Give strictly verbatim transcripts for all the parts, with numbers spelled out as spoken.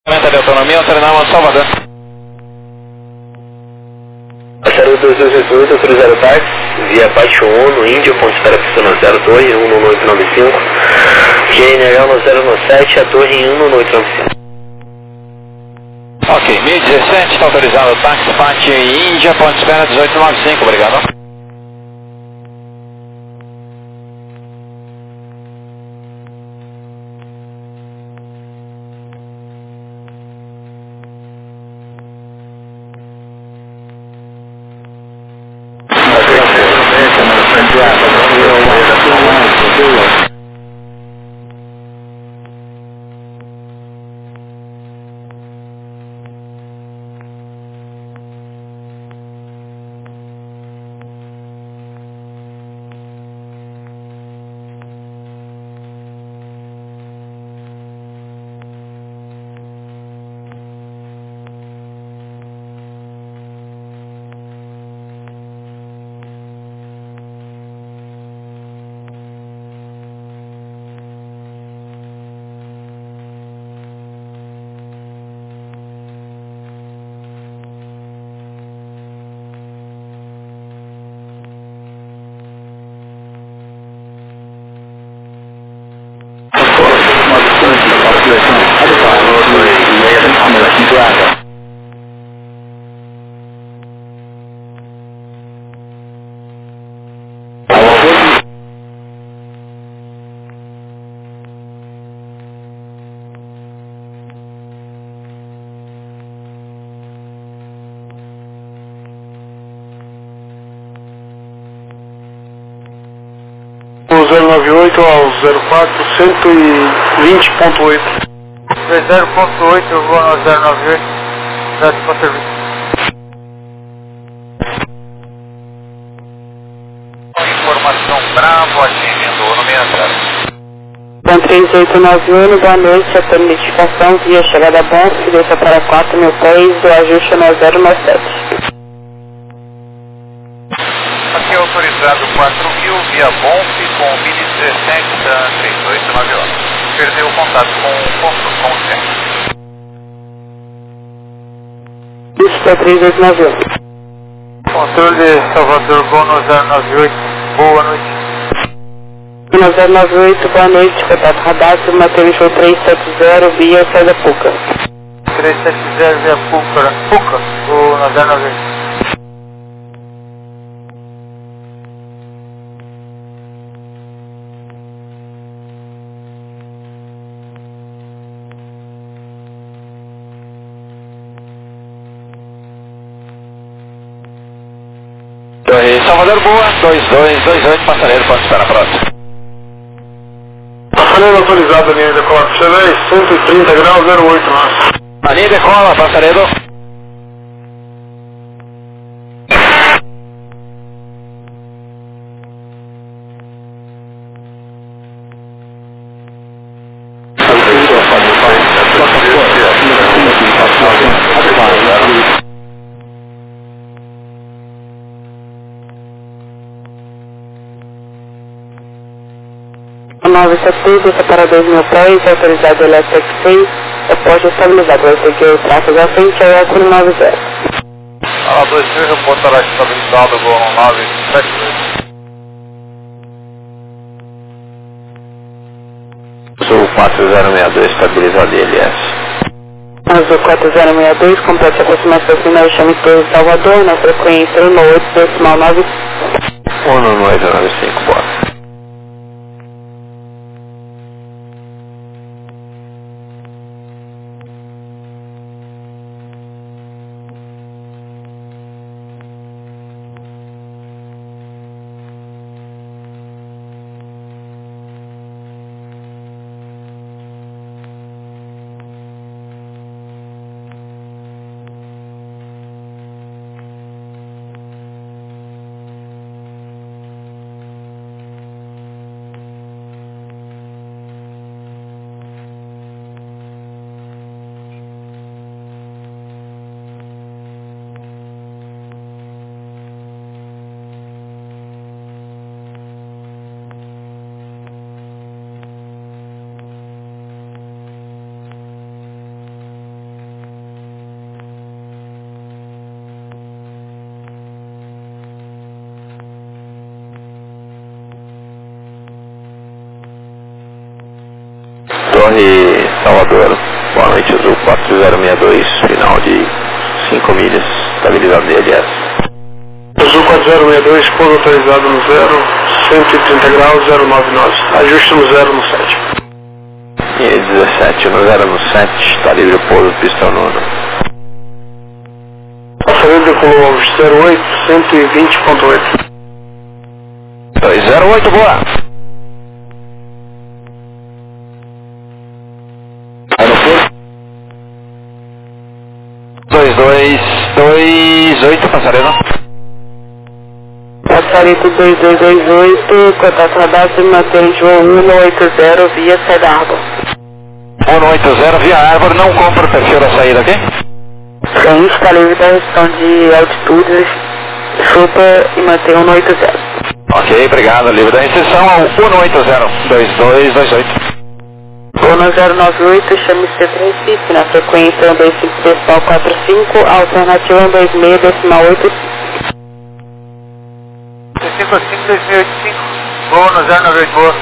Aumenta de autonomia, alternamos Salvador. zero dois dois oito oito, autorizado táxi, via Pátio um, no Índia, ponto espera pista no zero, torre um nove oito nove cinco, G N H no zero nove sete, a torre um nove oito nove cinco. Ok, mil e dezessete, está autorizado táxi, Pátio Índia, ponto espera dezoito nove cinco, obrigado. zero nove oito ao zero quatro, cento e vinte ponto oito. zero ponto oito, eu vou no zero nove oito, já para serviço. Informação Bravo, atingindo no meia zero. Bom três oito nove um, boa noite, a permitificação via chegada bom, que deixa para quatro mil pés, do ajuste no zero nove sete. Aqui é autorizado quatro mil, via Bonf, com mil e dezessete da três oito nove um. Perdeu o contato com o ponto com o centro. Isso é três oito nove um. Controle Salvador, bom no zero nove oito, boa noite. No zero nove oito, boa noite, contato radar, Matheus Show trezentos e setenta, via César Puca. trezentos e setenta via Puca, Puca, ou no zero nove oito. Salvador Boa, dois dois dois oito, passageiro, pode esperar próximo. Passageiro autorizado, linha de corte, C dez, cento e trinta graus, zero oito, nossa. A linha decola, passageiro. nove sete deixa para dois mil pés, autorizado elétrico seis, após estabilizado, vai seguir o tráfego à frente, é o nove zero. A dois mil, reportará estabilizado, voo nove sete dois. Sul quatro zero seis dois, estabilizado I L S. Azul quatro zero seis dois, complete aproximação final, chame Torre Salvador, na frequência um oito decimal nove. um nove nove cinco, bora. Salvador, boa noite, Azul quatro zero seis dois, final de cinco milhas, estabilizado D L S. Azul quatro zero seis dois, pouso autorizado no zero, cento e trinta graus, zero nove nove, ajuste no zero no sete. E dezessete no zero no sete, está livre o pouso, pista nono. Passageiro decolou zero oito, cento e vinte ponto oito. dois zero oito, boa. Aeroporto. dois dois dois oito, passageiro. Passageiro dois dois dois oito, contato radar, mantém de um oito zero via saída água. um oito zero via árvore, não compra o perfil da saída aqui? Sim, está livre da restrição de altitude, super e mantém um oito zero. Ok, obrigado, livre da restrição ao um oito zero dois dois dois oito. um zero nove oito, chame-se Recife, na frequência um dois cinco decimal quatro cinco, alternativa um dois seis decimal oito cinco. cinco cinco dois mil e oitenta e cinco, voo no zero nove oito, boa.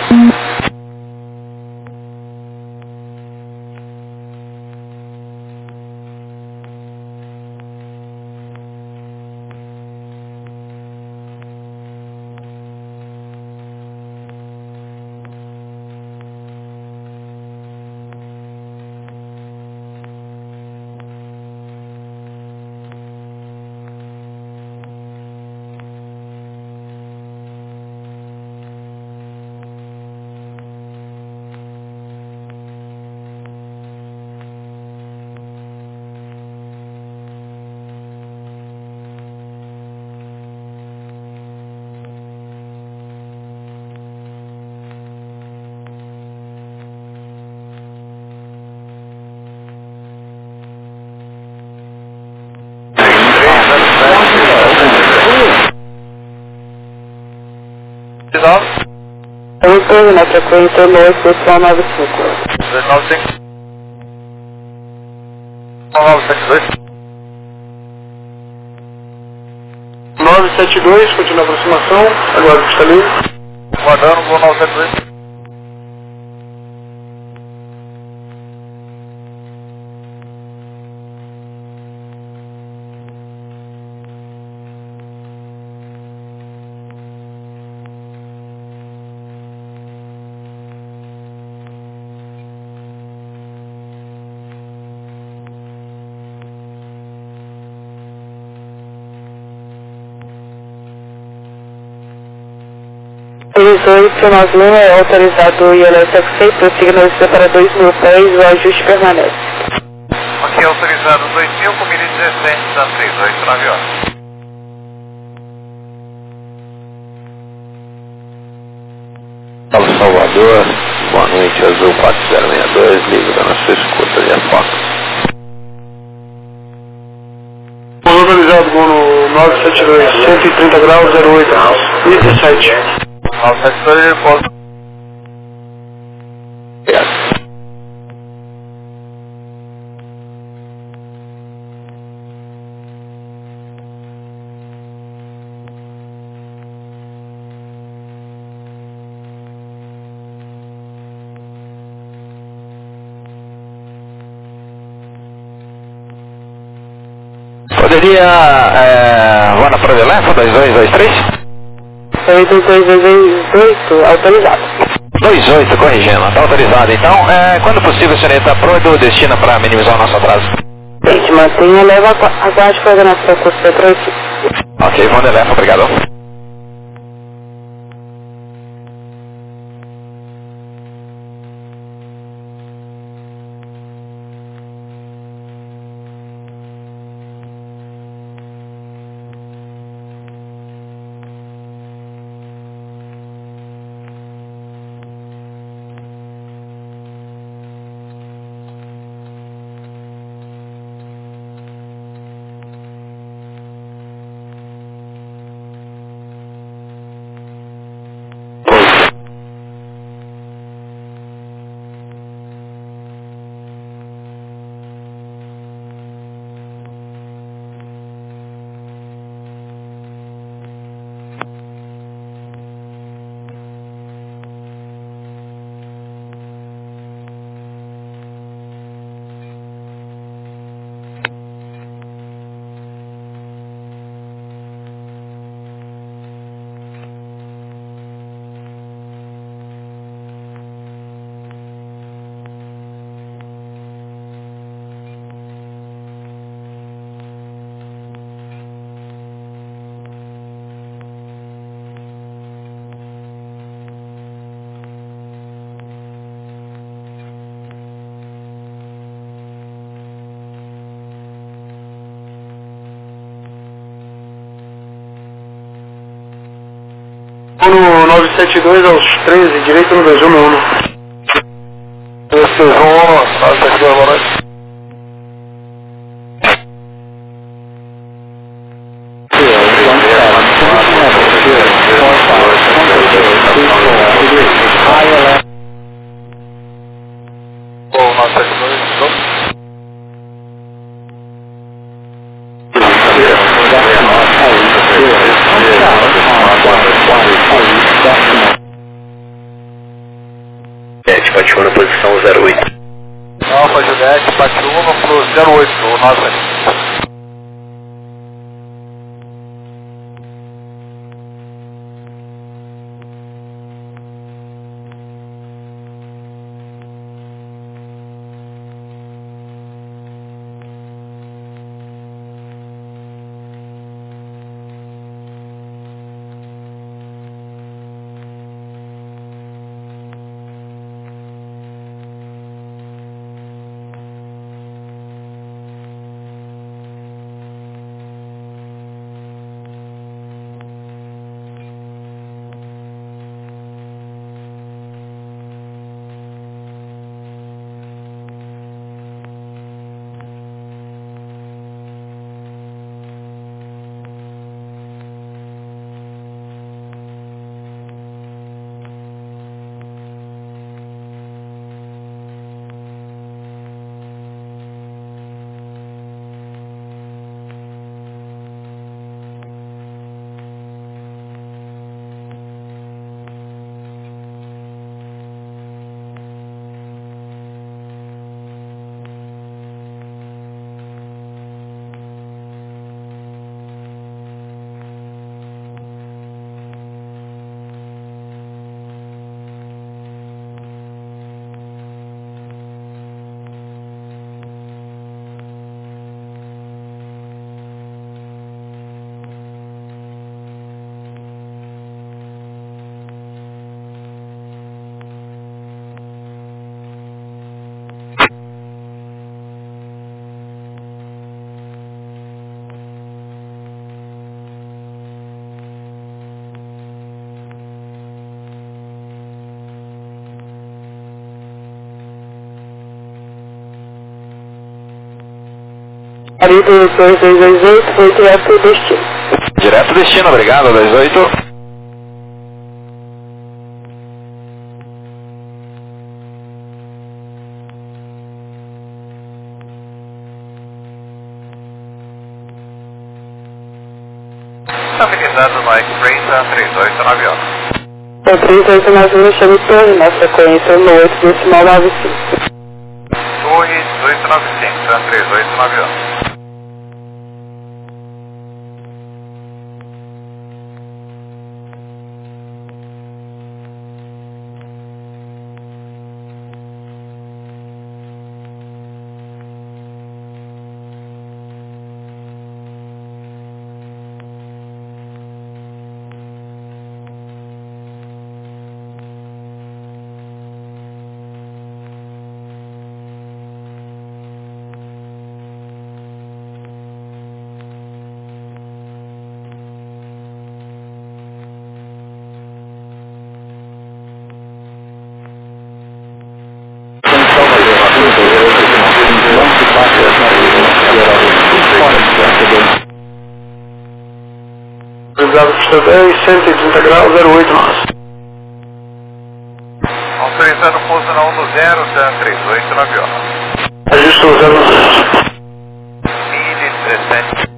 oito, na frequência um dois decimal nove cinco. dois nove cinco. nove sete dois. nove sete dois, continua a aproximação, agora está livre. Guardando, voo nove sete dois. três oito nove um é autorizado o I L S F seis, prossiga na vista para dois mil pés, o ajuste permanece. Ok, autorizado dois mil, com mil e dezessete, da três oito nove horas. Paulo Salvador, boa noite, Azul quatro zero seis dois, livre da nossa escuta de Afoca. Pouso autorizado no nove sete dois, cento e trinta graus, zero oito, e dezessete. nove sete dois, posso. Poderia, é, voar na Prodelefo, dois dois dois três? dois dois dois oito, autorizado. dois oito, corrigindo, está autorizado. Então, é, quando possível, senhorita, pro destina para minimizar o nosso atraso? Gente, mantenha, leva a aguarde coordenação com o centro aqui. Ok, Vandelefo, obrigado. no nove sete dois aos treze, direito no dois um um. dois três um, nove sete dois, boa noite. Bom, nove sete dois, Juliette, Patiúna, posição zero oito. Alfa Juliette, Patiúna pro zero oito, nove sete. Marido dois dois dois oito, foi direto destino. Direto destino, obrigado, dois oito. Estabilizado no X-Ray, três oito nove um. O três oito nove um, chame torre, na frequência no oito decimal nove cinco. Torre dezoito nove cinco, três oito nove um. Autorizado pista dez, cento e trinta graus, zero oito nove. Autorizando pouso na um do zero, três oito nove um. Ajuste o zero nove. mil e dezessete.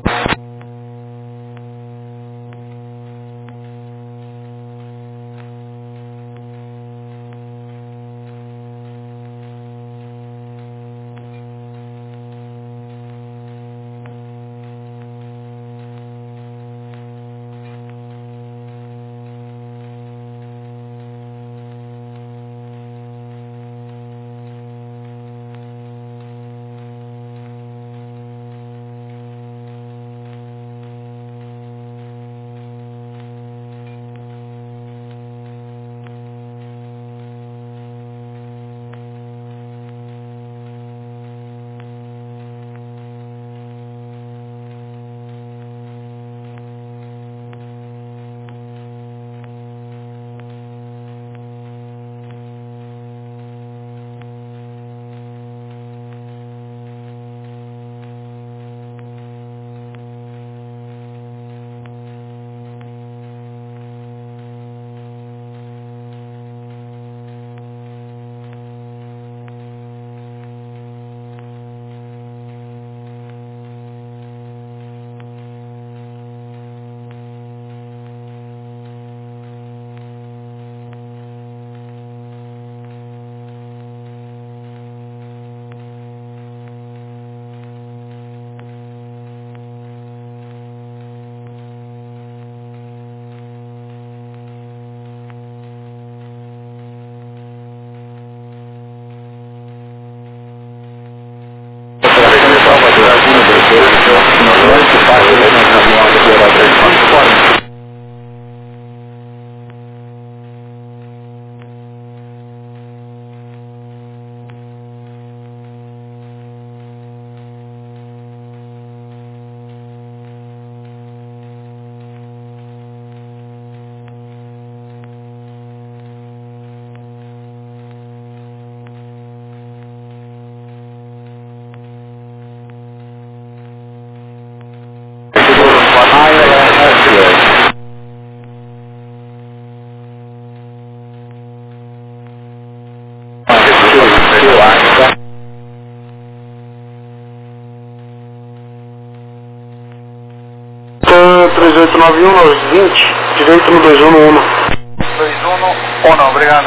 três oito nove um, nós vinte, direito no dois um no um. dois um no um, obrigado.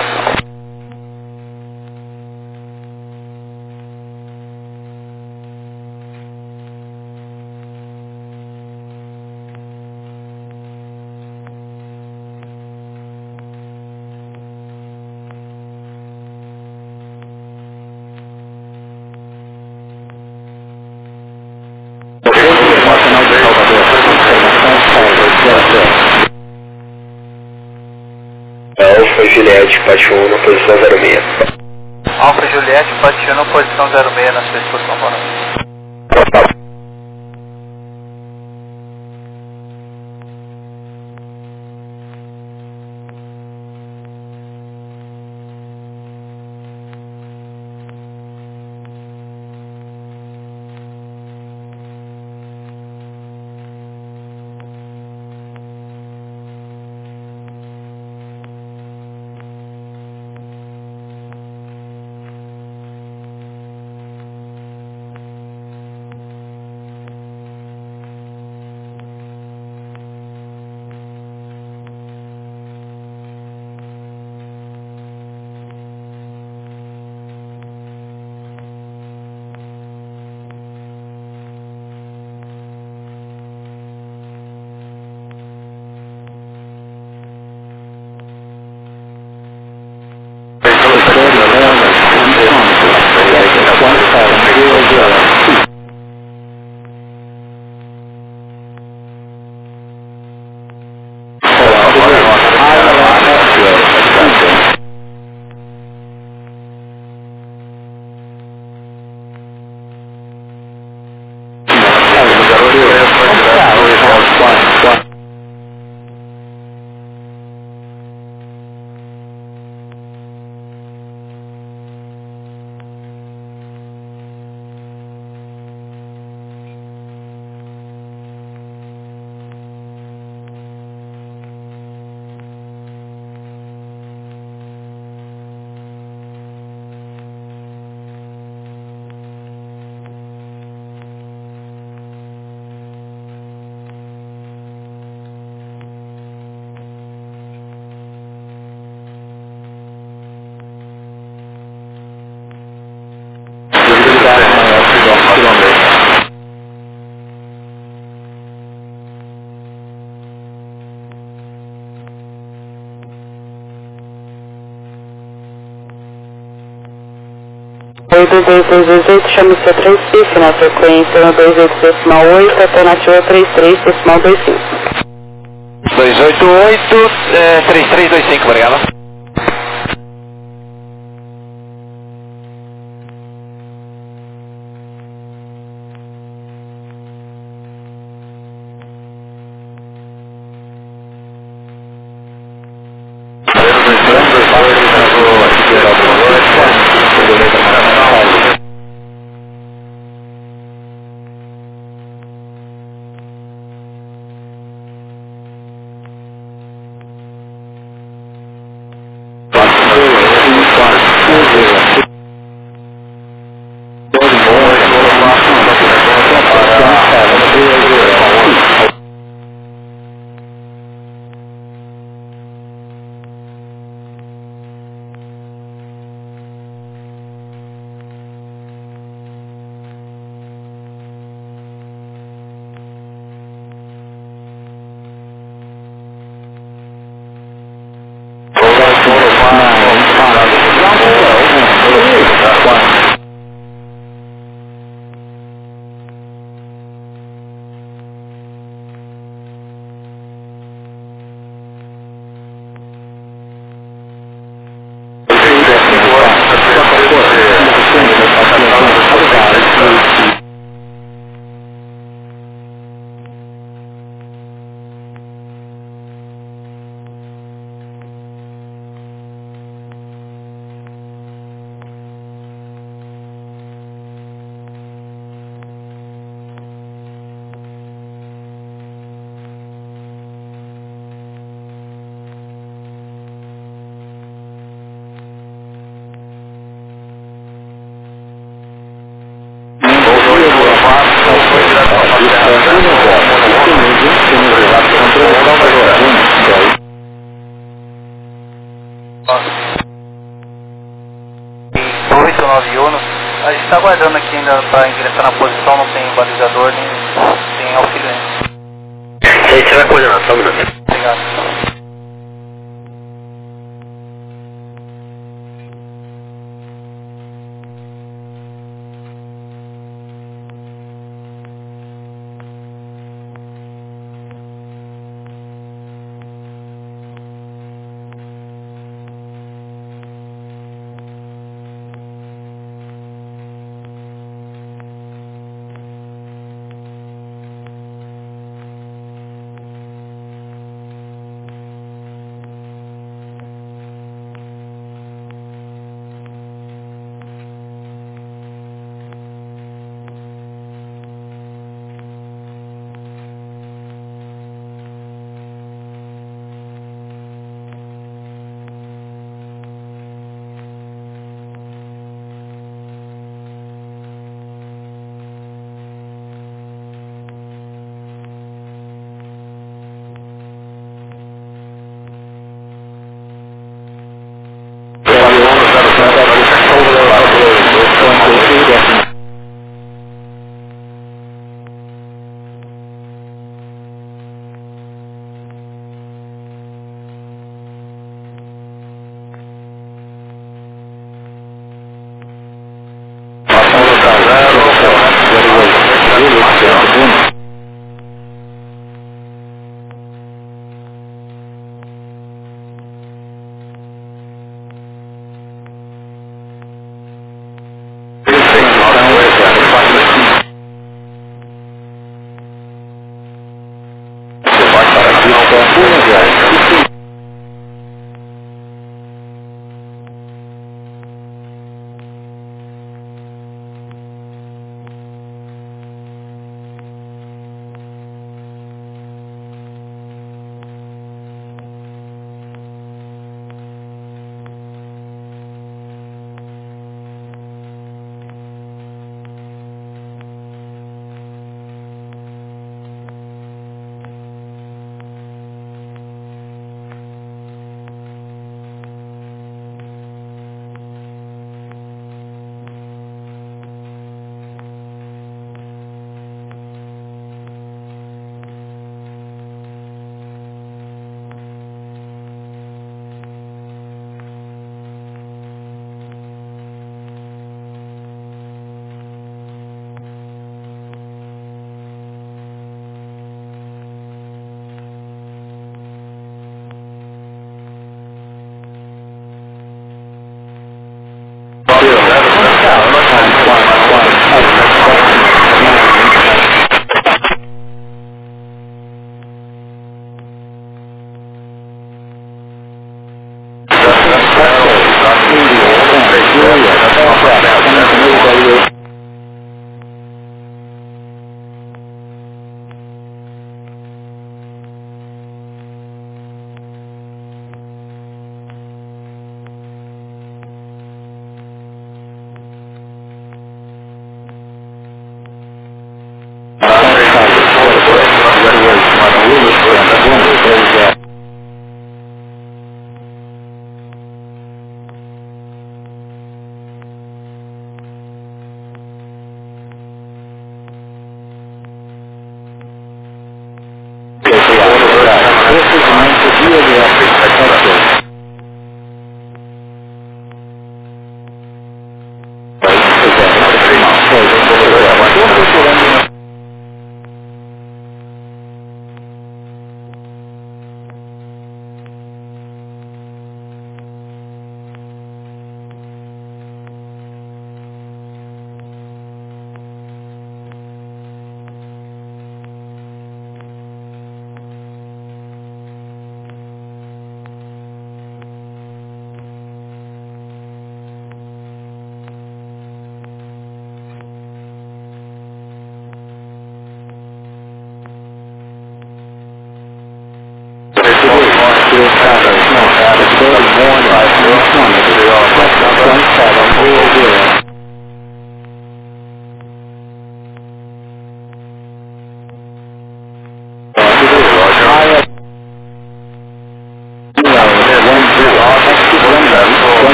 Alfa Juliette, Pati um, na posição zero seis. Alfa Juliette, Pati um, posição zero seis, na sua disposição, boa noite. oito dois dois dois oito, chama o seu três F I F, na sequência no dois oito decimal oito, alternativa três três decimal dois cinco. dois oito oito, três três dois cinco, obrigado. gente está aguardando aqui ainda para ingressar na posição, não tem balizador nem tem auxílio ainda. Aí você vai coordenar, só um minuto. Obrigado.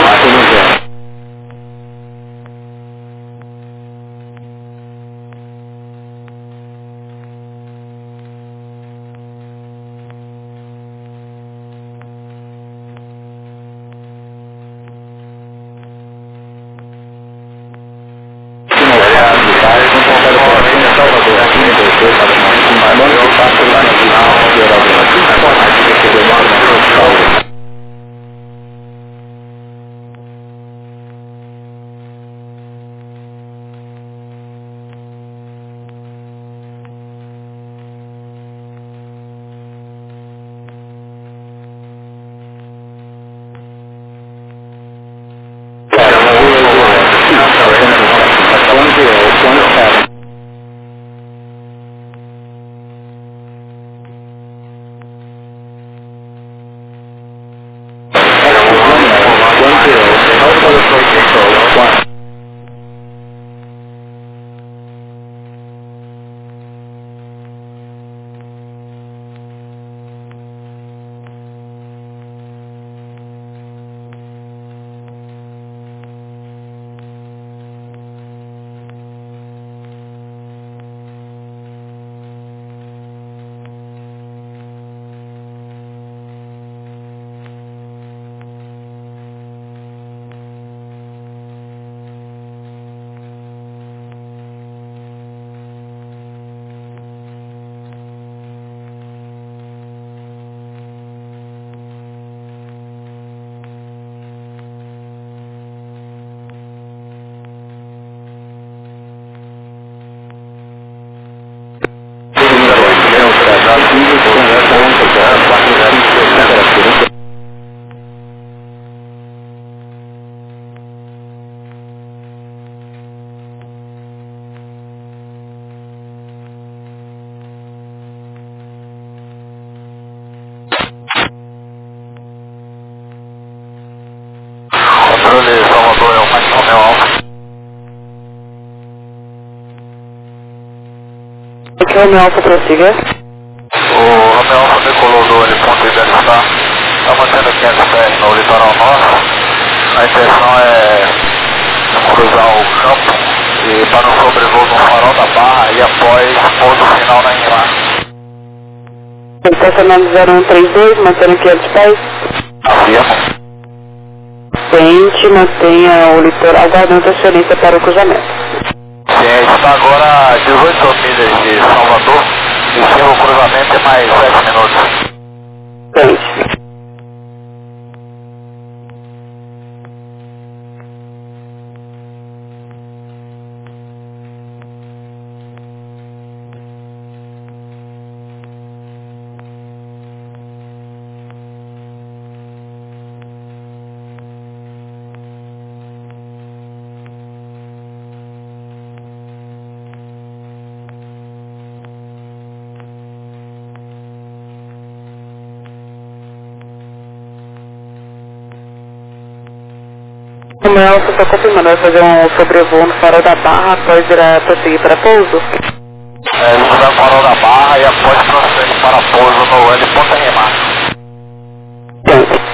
quatro no zero. Controle Salvador, é o Mike Romeo Alfa. Aqui é o Romeo Alfa, prossiga. O Romeo Alfa decolou do heliponto I D S K, está mantendo quinhentos pés no litoral norte. A intenção é cruzar o campo e para um sobrevoo no farol da Barra e após pouso final na Inlá. Estacionando zero um três dois, mantendo quinhentos pés. Afirmo. Tente, mantenha o litoral, aguardando transferência para o cruzamento. Sim, está agora a dezoito milhas de Salvador, encerra o cruzamento em mais sete minutos. Tente. O Mel só está confirmando, vai fazer um sobrevoo no farol da Barra após virar prosseguir para pouso? É, ele vai para o farol da Barra e após prosseguir para pouso no heliponto Remar. Tente.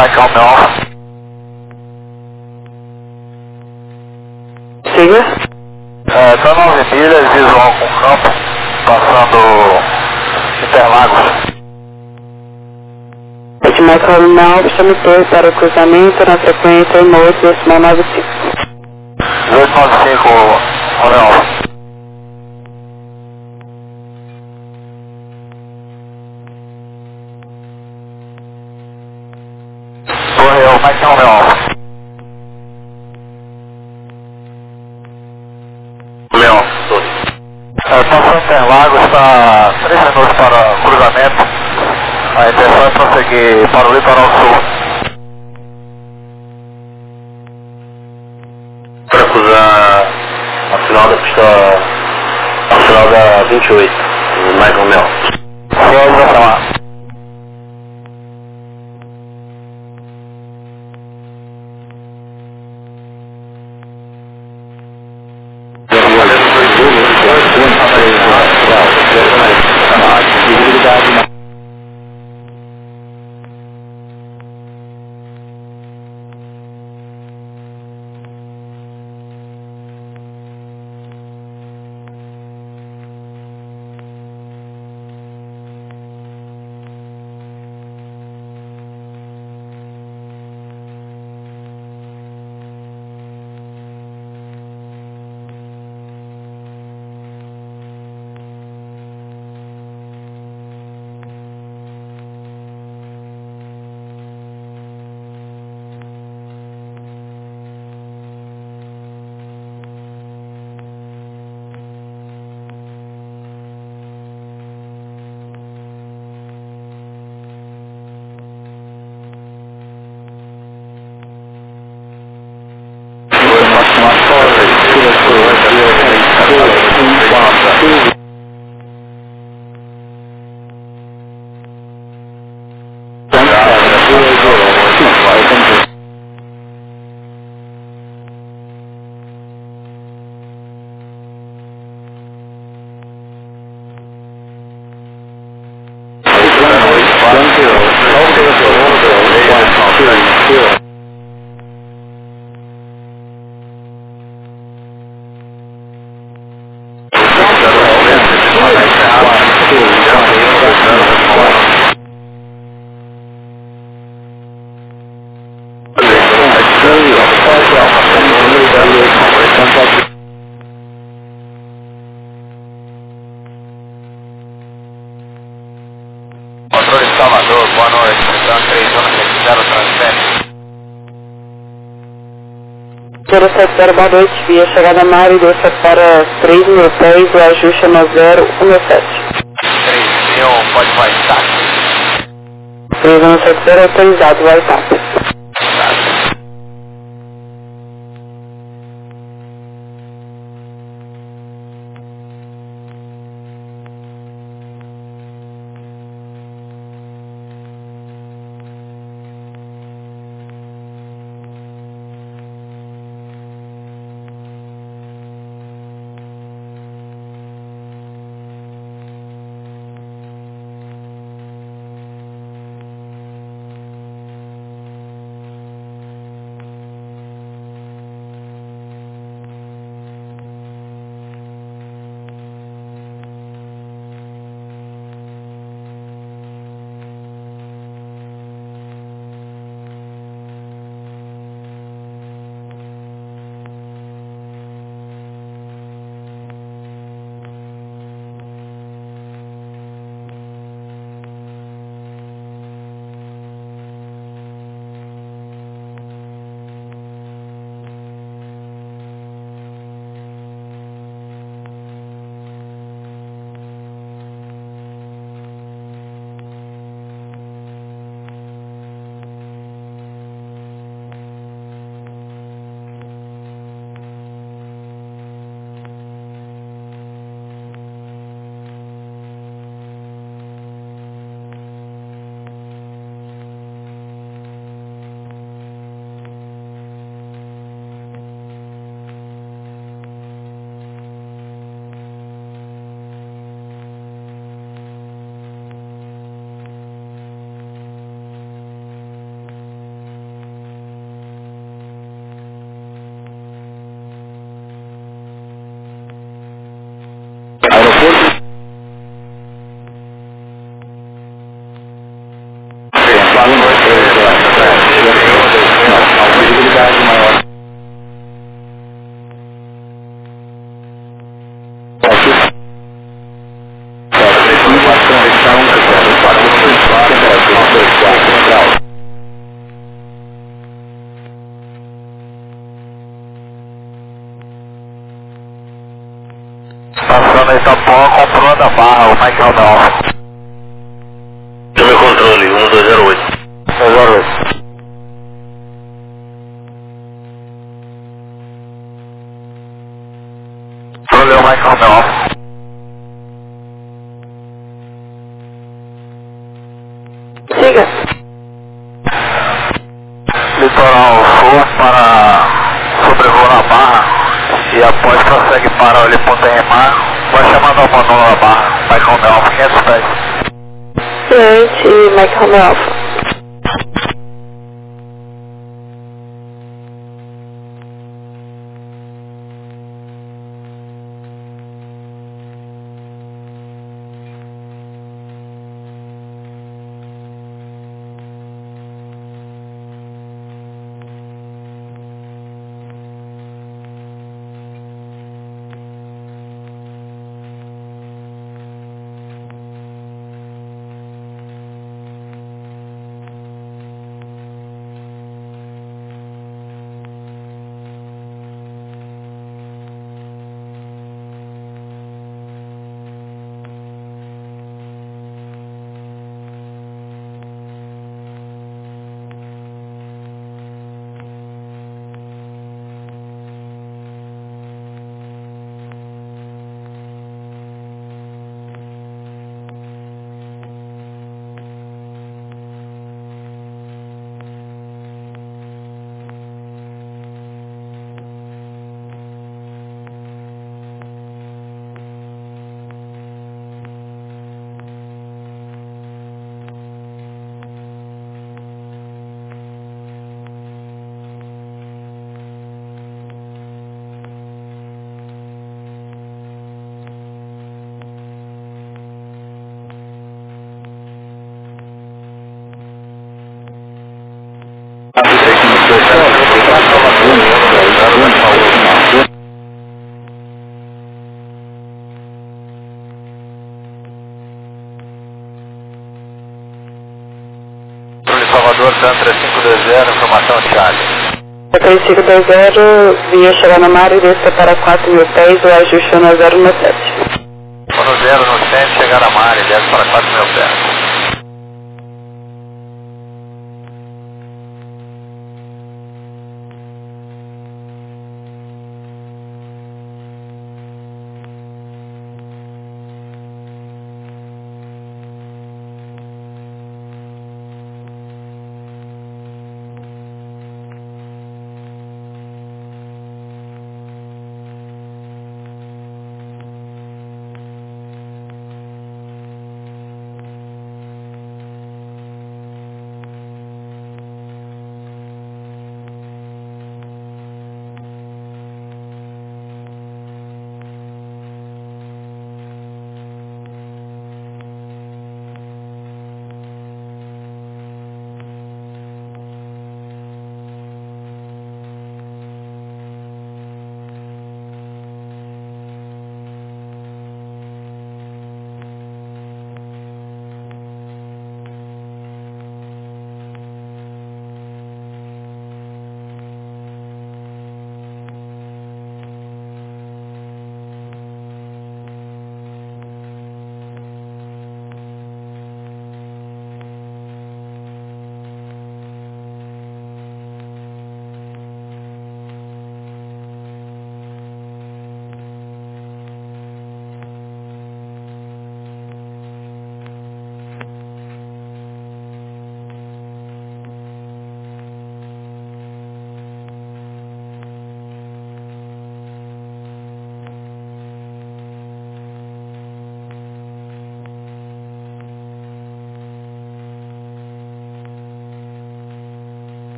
Mike Romeo Alpha. Siga. É, tá nove milhas, visual com campo, passando Interlagos. De Michael Romeo Alpha, chame torre para o cruzamento na frequência um oito decimal nove cinco. dezoito nove cinco, Romeo Alpha. Torre, é o Mike Romeo Alpha. Leão, torre. É, passando Interlagos, está três minutos para cruzamento. A intenção é prosseguir para o litoral sul. Para cruzar a final da pista, a final da vinte e oito, o Michael Mel. Realização lá. Controle Salvador, boa noite. Então, três zero zero transfere. zero sete zero, boa noite. Via chegada Mari, desça para três mil pés, o ajuste é no zero um sete. três mil, pode vai táxi. três um sete zero, autorizado, vai estar. Mike Romeo Alpha. Meu controle, um dois zero oito. dois zero oito. Valeu, Mike Romeo Alpha. Siga. Litoral Sul para sobrevoo na Barra e após prossegue para o Ponta em Mar, vai chamando ao manual na Barra, Mike Romeo Alpha, quinhentos pés. Ciente, Mike Romeo Alpha. Salvador, Tantra cinco dois zero, informação Charlie. três cinco dois zero, via chegar na mar e descer para quatro mil pés, o ajuste no zero no sete. No zero no centro, chegar na mar e desce para quatro mil pés.